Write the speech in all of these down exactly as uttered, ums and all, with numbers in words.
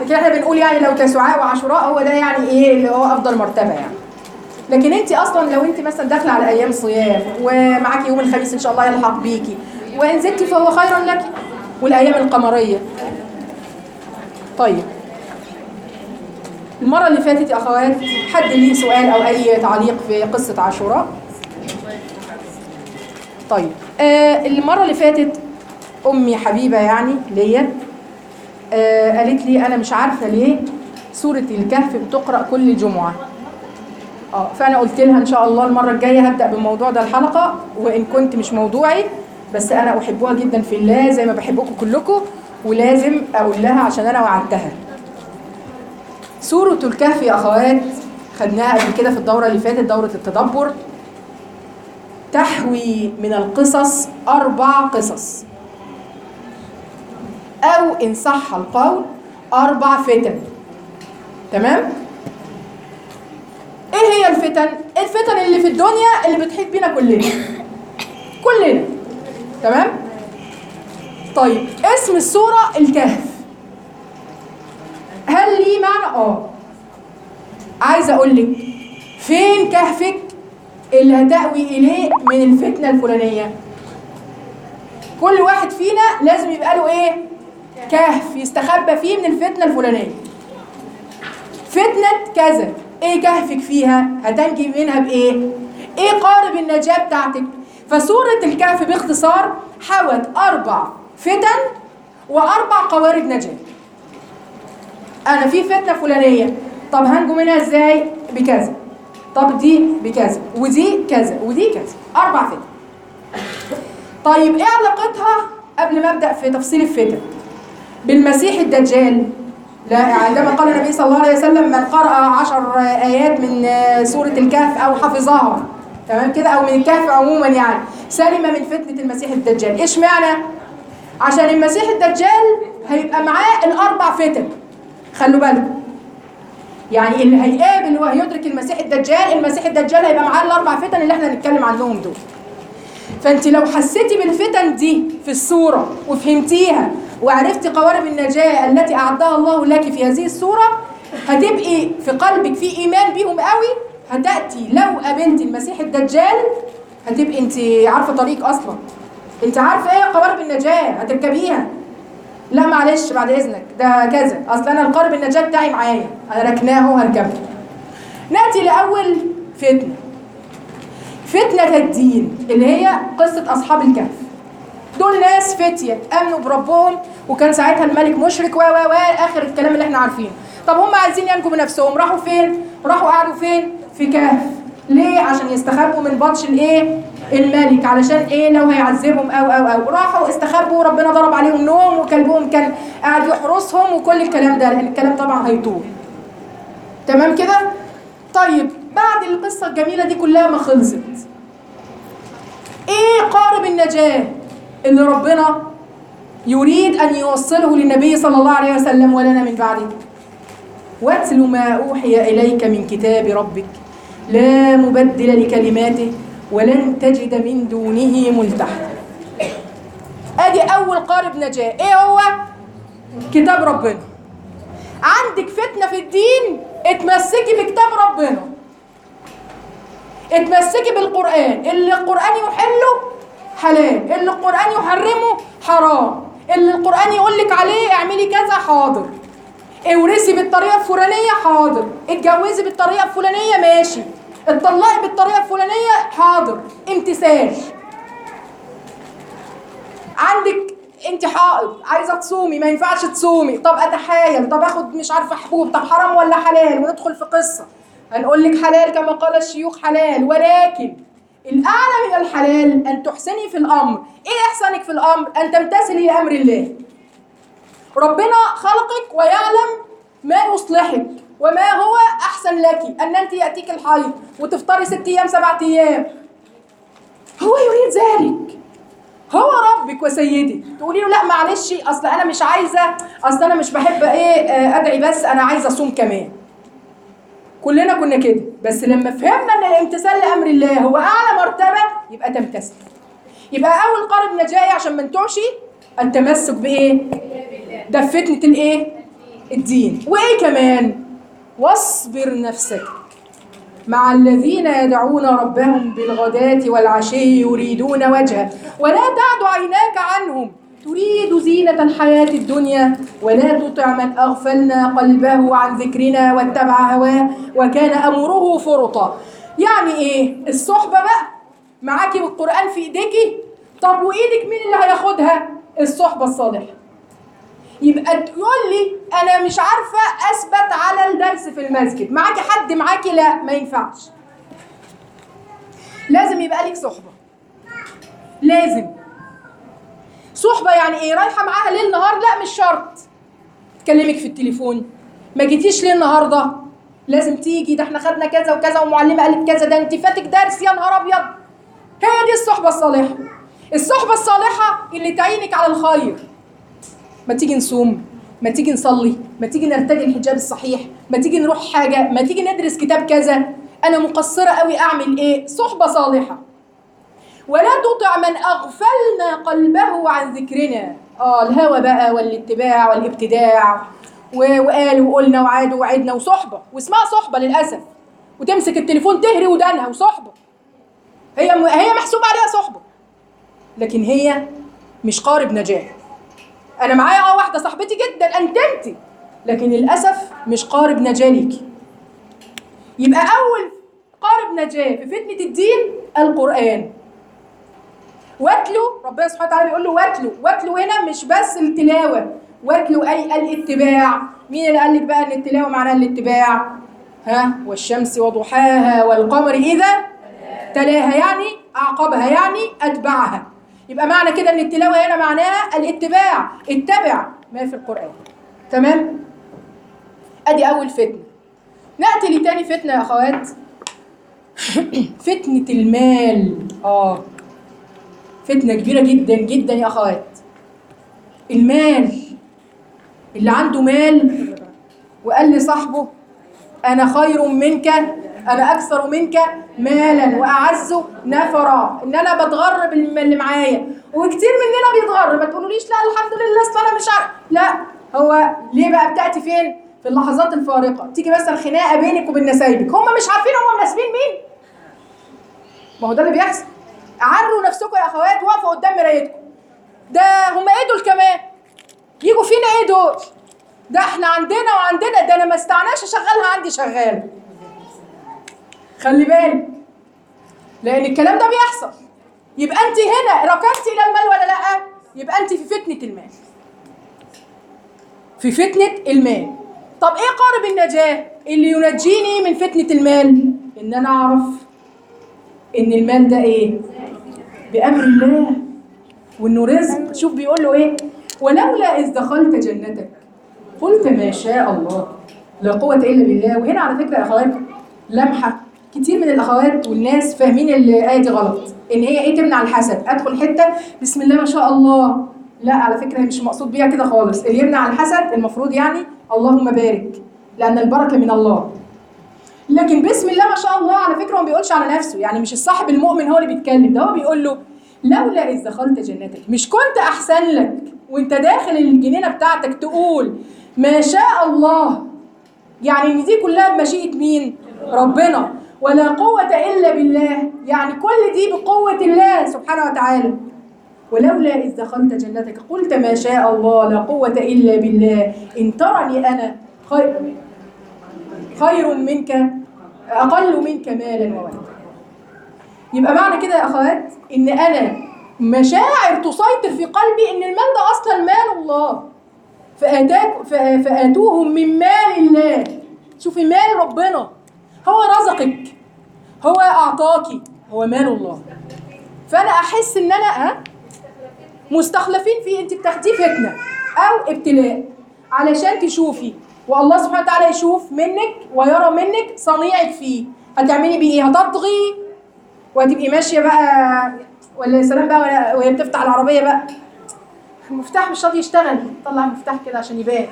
لكن احنا بنقول يعني لو تسعاء وعاشوراء هو ده يعني ايه اللي هو افضل مرتبه يعني. لكن انت اصلا لو انت مثلا داخله على ايام صيام ومعاكي يوم الخميس ان شاء الله يلحق بيكي وان زدتي فهو خيرا لك، والايام القمريه. طيب المره اللي فاتت يا اخوات حد ليه سؤال او اي تعليق في قصه عاشوراء؟ طيب آه المره اللي فاتت امي حبيبه يعني ليا آه قالت لي انا مش عارفه ليه سوره الكهف بتقرا كل جمعه. اه فانا قلت لها ان شاء الله المره الجايه هبدا بالموضوع ده الحلقه، وان كنت مش موضوعي بس انا احبها جدا في الله زي ما بحبكم كلكم، ولازم اقول لها عشان انا وعدتها. سوره الكهف يا اخوات خدناها قبل كده في الدوره اللي فاتت، دوره التدبر، تحوي من القصص اربع قصص، او ان صح القول اربع فتن. تمام؟ ايه هي الفتن؟ الفتن اللي في الدنيا اللي بتحيط بينا كلنا كلنا. تمام؟ طيب اسم السورة الكهف، هل ليه معنى؟ اه عايزه اقول لك فين كهفك اللي هتأوي اليه من الفتنة الفلانية. كل واحد فينا لازم يبقى له ايه؟ كهف يستخبى فيه من الفتنة الفلانية. فتنة كذا، ايه كهفك فيها؟ هتنجي منها بايه؟ ايه قارب النجاة بتاعتك؟ فسورة الكهف باختصار حوت اربع فتن واربع قوارب نجاة. انا في فتنة فلانية، طب هنجو منها ازاي؟ بكذا، طب دي بكذا، ودي كذا، ودي كذا، اربع فتن. طيب ايه علاقتها قبل ما ابدا في تفصيل الفتن بالمسيح الدجال؟ لا، عندما قال النبي صلى الله عليه وسلم من قرأ عشر آيات من سورة الكهف أو حفظها، تمام كده، أو من الكهف عموما يعني سلم من فتنة المسيح الدجال. إيش معنى؟ عشان المسيح الدجال هيبقى معاه الأربع فتن. خلوا بالكم، يعني اللي هيقابل وهيدرك المسيح الدجال، المسيح الدجال هيبقى معاه الأربع فتن اللي احنا هنتكلم عنهم دول. فأنت لو حسيتي بالفتن دي في السورة وفهمتيها وعرفتي قوارب النجاة التي أعدها الله لك في هذه السورة، هتبقي في قلبك في إيمان بيهم قوي. هتأتي لو قابلتي المسيح الدجال هتبقي أنت عارفة طريق أصلا، أنت عارفة إيه قوارب النجاة هتركبيها. لا معلش بعد إذنك ده كذا، أصل أنا القارب النجاة بتاعي معايا، أنا ركناه وهركبه. نأتي لأول فتنة، فتنة الدين اللي هي قصة أصحاب الكهف. دول ناس فتية امنوا بربهم، وكان ساعتها الملك مشرك و و و اخر الكلام اللي احنا عارفينه. طب هم عايزين ينجوا بنفسهم، راحوا فين؟ راحوا قعدوا فين؟ في كهف. ليه؟ عشان يستخبوا من بطش الايه؟ الملك. علشان ايه؟ لو هيعذبهم او او او راحوا استخبوا وربنا ضرب عليهم نوم وكلبهم كان قاعد يحرسهم وكل الكلام ده، لان الكلام طبعا هيطول. تمام كده؟ طيب بعد القصه الجميله دي كلها ما خلصت، ايه قارب النجاه اللي ربنا يريد أن يوصله للنبي صلى الله عليه وسلم ولنا من بعده؟ واتل ما أوحي إليك من كتاب ربك لا مبدل لكلماته ولن تجد من دونه ملتحدا. أدي أول قارب نجاة، إيه هو؟ كتاب ربنا. عندك فتنة في الدين، اتمسكي بكتاب ربنا، اتمسكي بالقرآن. اللي القرآن يحله حلال، اللي القرآن يحرمه حرام، اللي القرآن يقول لك عليه اعملي كذا حاضر، اورثي بالطريقة الفلانية حاضر، اتجوزي بالطريقة الفلانية ماشي، اتطلقي بالطريقة الفلانية حاضر، امتثال. عندك انت حائض عايزة تصومي ما ينفعش تصومي، طب اتحايل، طب اخد مش عارفة حبوب، طب حرام ولا حلال؟ وندخل في قصة هنقول لك حلال كما قال الشيوخ حلال، ولكن الأعلى من الحلال أن تحسني في الأمر. إيه إحسانك في الأمر؟ أن تمتثلي لأمر الله. ربنا خلقك ويعلم ما يصلحك وما هو أحسن لك. أن أنت يأتيك الحيض وتفطري ست أيام سبعة أيام، هو يريد ذلك، هو ربك وسيدك. تقولي له لا معلش أصل أنا مش عايزة، أصل أنا مش بحب إيه أدعي بس أنا عايزة أصوم كمان. كلنا كنا كده، بس لما فهمنا ان الامتثال لامر الله هو اعلى مرتبه يبقى تمتثل. يبقى اول قارب نجاة عشان ما نتوعش التمسك بايه؟ ده فتنه الايه؟ الدين. وايه كمان؟ واصبر نفسك مع الذين يدعون ربهم بالغداة والعشي يريدون وجهه ولا تعد عيناك عنهم تريد زينة الحياة الدنيا ولا تطع من أغفلنا قلبه عن ذكرنا واتبع هواه وكان أمره فرطا. يعني إيه؟ الصحبة بقى معاكي والقرآن في إيديكي، طب وإيدك مين اللي هياخدها؟ الصحبة الصالحة. يبقى تقول لي أنا مش عارفة أثبت على الدرس في المسجد، معاكي حد معاكي؟ لا، ما ينفعش. لازم يبقى لك صحبة، لازم صحبة. يعني ايه؟ رايحة معاها ليل نهار؟ لا، مش شرط. تكلمك في التليفون، ما جيتيش ليه النهارده؟ لازم تيجي، ده احنا خدنا كذا وكذا ومعلمة قالت كذا، ده انت فاتك درس، يا نهار ابيض. هي دي الصحبة الصالحة. الصحبة الصالحة اللي تعينك على الخير. ما تيجي نصوم، ما تيجي نصلي، ما تيجي نرتدي الحجاب الصحيح، ما تيجي نروح حاجة، ما تيجي ندرس كتاب كذا، انا مقصرة قوي اعمل ايه؟ صحبة صالحة. ولا تطع من أغفلنا قلبه عن ذكرنا. آه الهوى بقى والاتباع والابتداع وقال وقلنا وعاد ووعدنا وصحبة، واسمها صحبة للأسف، وتمسك التليفون تهري ودانها وصحبة. هي هي محسوب عليها صحبة، لكن هي مش قارب نجاة. أنا معايا اه واحدة صاحبتي جدا أنتمتي، لكن للأسف مش قارب نجاة ليكي. يبقى أول قارب نجاة في فتنة الدين القرآن. واتلو، ربنا سبحانه وتعالى بيقول له واتلو. واتلو هنا مش بس التلاوة، واتلو أي الاتباع. مين اللي قال لك بقى إن التلاوة معناها الاتباع؟ ها؟ والشمس وضحاها والقمر إذا تلاها، يعني أعقبها، يعني أتبعها. يبقى معنى كده إن التلاوة هنا معناها الاتباع، اتبع ما في القرآن. تمام؟ أدي أول فتنة. نأتي لتاني فتنة يا أخوات. فتنة المال. آه فتنة كبيرة جدا جدا يا أخوات. المال. اللي عنده مال وقال لصاحبه أنا خير منك، أنا أكثر منك مالا وأعز نفرا، إن أنا بتغر باللي معايا. وكتير مننا بيتغر. ما تقولوليش لا الحمد لله أصل أنا مش عارف. لا، هو ليه بقى بتأتي فين؟ في اللحظات الفارقة. تيجي مثلا خناقة بينك وبين نسايبك، هم مش عارفين هم مناسبين مين. ما هو ده اللي بيحصل. عروا نفسكم يا اخوات، واقفوا قدام مرايتكم. ده هم ايه دول كمان؟ يجوا فينا ايه دول؟ ده احنا عندنا وعندنا، ده انا ما استعناش اشغلها عندي شغاله. خلي بالك، لان الكلام ده بيحصل. يبقى انت هنا ركنتي الى المال ولا لا؟ يبقى انت في فتنه المال. في فتنه المال. طب ايه قارب النجاه اللي ينجيني من فتنه المال؟ ان انا اعرف ان المال ده ايه؟ بأمر الله، وإنه رزق. شوف بيقول له إيه؟ ولولا إذ دخلت جنتك قلت ما شاء الله لا قوة إلا بالله. وهنا على فكرة يا أخوات لمحة، كتير من الأخوات والناس فاهمين الآية دي غلط، إن هي إيه؟ تمنع الحسد. أدخل حتة بسم الله ما شاء الله، لا على فكرة هي مش مقصود بيها كده خالص. اللي يمنع الحسد المفروض يعني اللهم بارك، لأن البركة من الله. لكن بسم الله ما شاء الله على فكرة هو ما بيقولش على نفسه، يعني مش الصاحب المؤمن هو اللي بيتكلم، ده هو بيقول له لولا إذ دخلت جنتك، مش كنت أحسن لك وانت داخل الجنينة بتاعتك تقول ما شاء الله، يعني ان دي كلها بمشيئة مين؟ ربنا. ولا قوة إلا بالله، يعني كل دي بقوة الله سبحانه وتعالى. ولولا إذ دخلت جنتك قلت ما شاء الله لا قوة إلا بالله إن ترني أنا خير خير منك أقل منك مالا وولدا. يبقى معنى كده يا أخوات إن أنا مشاعر تسيطر في قلبي إن المال ده أصلا مال الله، فآتاك فآتوهم من مال الله. شوفي مال ربنا، هو رزقك، هو أعطاكي، هو مال الله. فأنا أحس إن أنا ها مستخلفين فيه، أنت بتاخديه فتنة أو ابتلاء علشان تشوفي، والله سبحانه وتعالى يشوف منك ويرى منك صنيعك فيه. هتعملي بيه إيه؟ هتطغي وهتبقي ماشية بقى، ولا يا سلام بقى وهي بتفتح العربية بقى المفتاح مش راضي يشتغل، طلع المفتاح كده عشان يبان.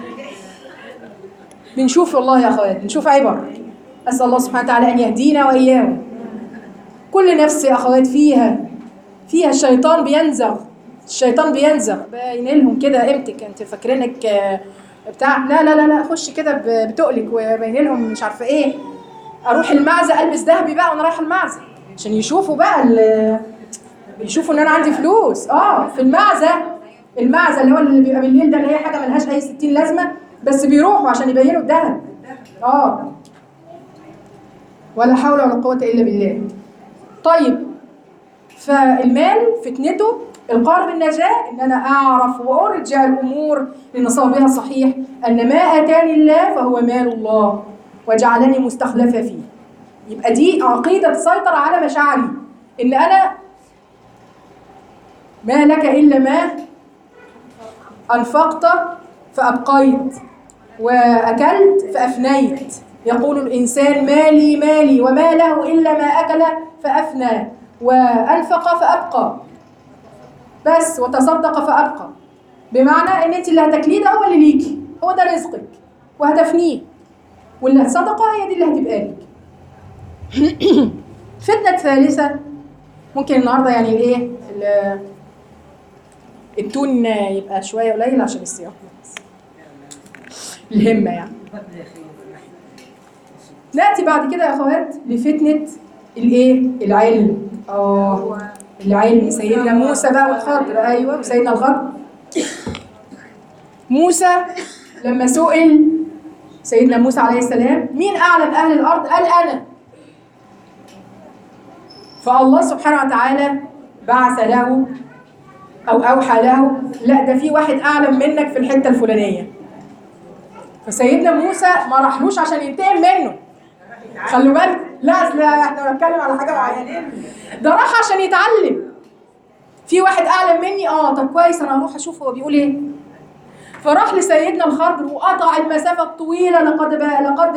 بنشوف والله يا أخوات، بنشوف عبر. أسأل الله سبحانه وتعالى أن يهدينا وإياهم. كل نفس يا أخوات فيها فيها الشيطان بينزغ، الشيطان بينزغ باين لهم كده قيمتك. انت فاكرينك بتاع لا لا لا لا خش كده ب- بتقلك وبين لهم مش عارفه ايه، اروح المعزه البس ذهبي بقى وانا رايحه المعزه عشان يشوفوا بقى ال- يشوفوا ان انا عندي فلوس. اه في المعزه، المعزه اللي هو اللي بيبقى بالليل ده، اللي هي حاجه ملهاش اي ستين لازمه، بس بيروحوا عشان يبينوا الذهب. اه ولا حول ولا قوه الا بالله. طيب فالمال فتنته القار بالنجاة ان انا اعرف وارجع الامور لنصابها الصحيح، ان ما اتاني الله فهو مال الله وجعلني مستخلفه فيه. يبقى دي عقيده تسيطر على مشاعري، ان انا ما لك الا ما انفقت فابقيت واكلت فافنيت. يقول الانسان مالي مالي وما له الا ما اكل فافنى وانفق فابقى، بس وتصدق فابقى. بمعنى ان انت اللي هتاكليه ده هو اللي ليكي، هو ده رزقك وهتفنيه، واللي صدقه هي دي اللي هتبقى لك. الفتنه الثالثه ممكن النهارده يعني الايه ال- التون يبقى شويه قليل عشان السياق بس. الهمه يعني. ناتي بعد كده يا اخوات لفتنه الايه العلم. اه العلم، سيدنا موسى بقى والخضر. ايوه وسيدنا الخضر. موسى لما سئل سيدنا موسى عليه السلام مين اعلم اهل الارض، قال انا. فالله سبحانه وتعالى بعث له او اوحى له، لا ده في واحد اعلم منك في الحته الفلانيه. فسيدنا موسى ما راحلوش عشان ينتقم منه، خلوا بالك، لا اصل احنا بنتكلم على حاجه معينه، ده راح عشان يتعلم. في واحد اعلم مني، اه طب كويس انا هروح اشوف هو بيقول ايه. فراح لسيدنا الخضر وقطع المسافه الطويله، لقد بقى لقد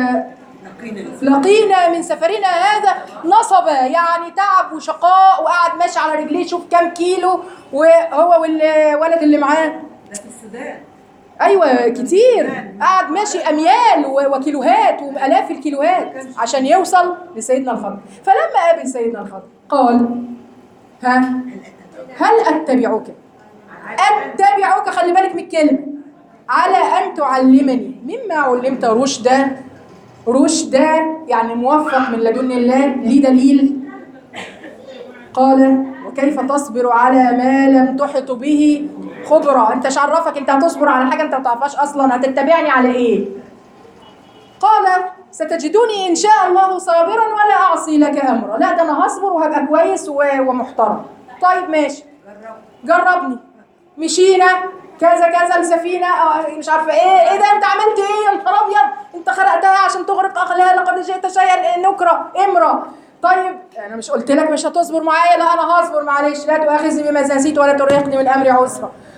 لقينا من سفرنا هذا نصبا، يعني تعب وشقاء، وقعد ماشي على رجليه شوف كام كيلو، وهو والولد اللي معاه. ده في السودان. ايوه كتير، قعد ماشي اميال وكيلوهات والاف الكيلوهات عشان يوصل لسيدنا الخضر. فلما قابل سيدنا الخضر قال ها هل اتبعك اتبعك خلي بالك من الكلمه، على ان تعلمني مما علمت رشدا. رشدا يعني موفق من لدن الله، ليه دليل. قال وكيف تصبر على ما لم تحط به خبرة، انت مش عرفك انت هتصبر على حاجة انت ما تعرفهاش اصلا، هتتبعني على ايه؟ قال ستجدوني ان شاء الله صابرا ولا اعصي لك امرا. لا ده انا هصبر وهبقى كويس ومحترم. طيب ماشي جربني. مشينا كذا كذا السفينه مش عارفه ايه ايه ده انت عملت ايه يا نهار ابيض، انت خرقتها عشان تغرق اهلها، لقد جئت شيئا نكره امرا. طيب انا مش قلت لك مش هتصبر معايا؟ لا انا هصبر معلش، لا تؤاخذني بما نسيت ولا ترهقني من امري عسرا.